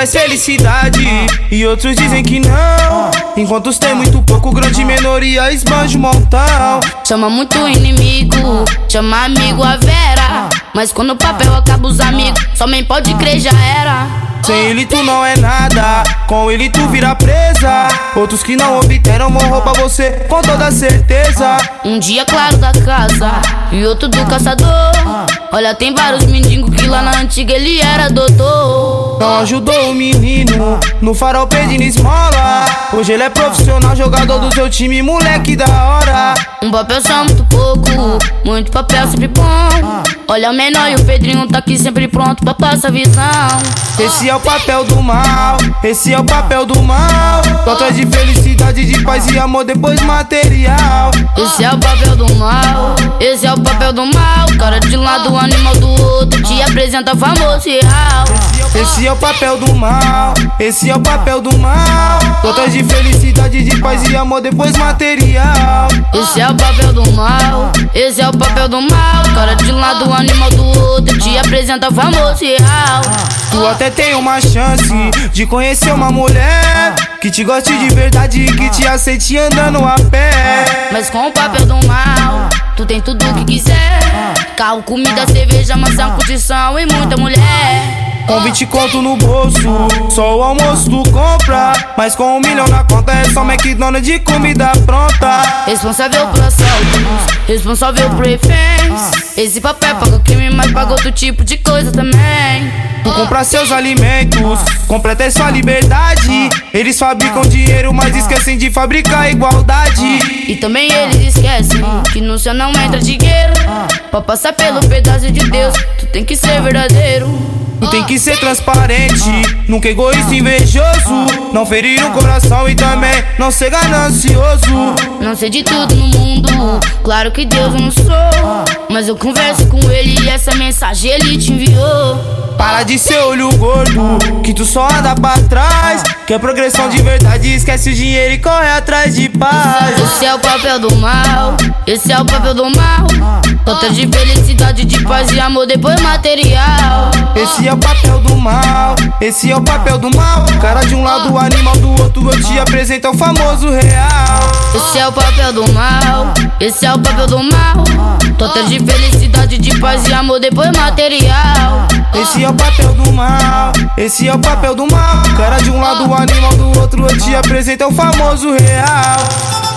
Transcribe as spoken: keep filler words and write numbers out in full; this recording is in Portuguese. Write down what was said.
traz felicidade e outros dizem que não. Enquanto os tem muito pouco, grande minoria esbanja o montão. Chama muito inimigo, chama amigo a Vera, mas quando o papel acaba os amigos, somente pode crer já era. Sem ele tu não é nada, com ele tu vira presa. Outros que não obteram vão roubar você com toda certeza. Um dia claro da casa e outro do caçador. Olha, tem vários mendigos que lá na antiga ele era doutor. Não ajudou o menino no farol pedindo esmola. Hoje ele é profissional, jogador do seu time, moleque da hora. Um papel só muito pouco, muito papel sempre bom. Olha o menor e o Pedrinho tá aqui sempre pronto pra passar visão. Esse é o papel do mal, esse é o papel do mal. Só atrás de felicidade, de paz e amor, depois material. Esse é o papel do mal, esse é o papel do mal. Cara de um lado, animal do outro, te apresenta famoso e real. Esse é o papel do mal, esse é o papel do mal. Só atrás de felicidade, de paz e amor, depois material. Esse é o papel do mal, esse é o papel do mal. Cara de um lado, animal do outro, te apresenta famoso e real. Tu até tem uma chance de conhecer uma mulher que te goste de verdade e que te aceite andando a pé. Mas com o papel do mal, tu tem tudo o que quiser: carro, comida, cerveja, mansão, curtição e muita mulher. Com vinte conto no bolso, só o almoço tu compra. Mas com um milhão na conta é só McDonald's de comida pronta. Responsável por assaltos, responsável por reféns. Esse papel paga o crime, mas paga outro tipo de coisa também. Tu compra seus alimentos, completa sua liberdade. Eles fabricam dinheiro, mas esquecem de fabricar igualdade. E também eles esquecem que no céu não entra dinheiro. Pra passar pelo pedaço de Deus, tu tem que ser verdadeiro. Tu tem que ser transparente, nunca egoísta e invejoso. Não ferir o coração e também não ser ganancioso. Não sei de tudo no mundo, claro que Deus eu não sou, mas eu converso com ele e essa mensagem ele te enviou. Para de ser olho gordo, que tu só anda pra trás. Quer progressão de verdade, esquece o dinheiro e corre atrás de paz. Esse é o papel do mal, esse é o papel do mal. Falta de felicidade, de paz e amor, depois material. Esse é o papel do mal, esse é o papel do mal. Cara de um lado, o animal do outro, eu te apresento o famoso real. Esse é o papel do mal, esse é o papel do mal. Falta de felicidade, de paz e amor, depois material. Esse é o papel do mal, esse é o papel do mal. Cara de um lado, o animal do outro, eu te apresento o famoso real.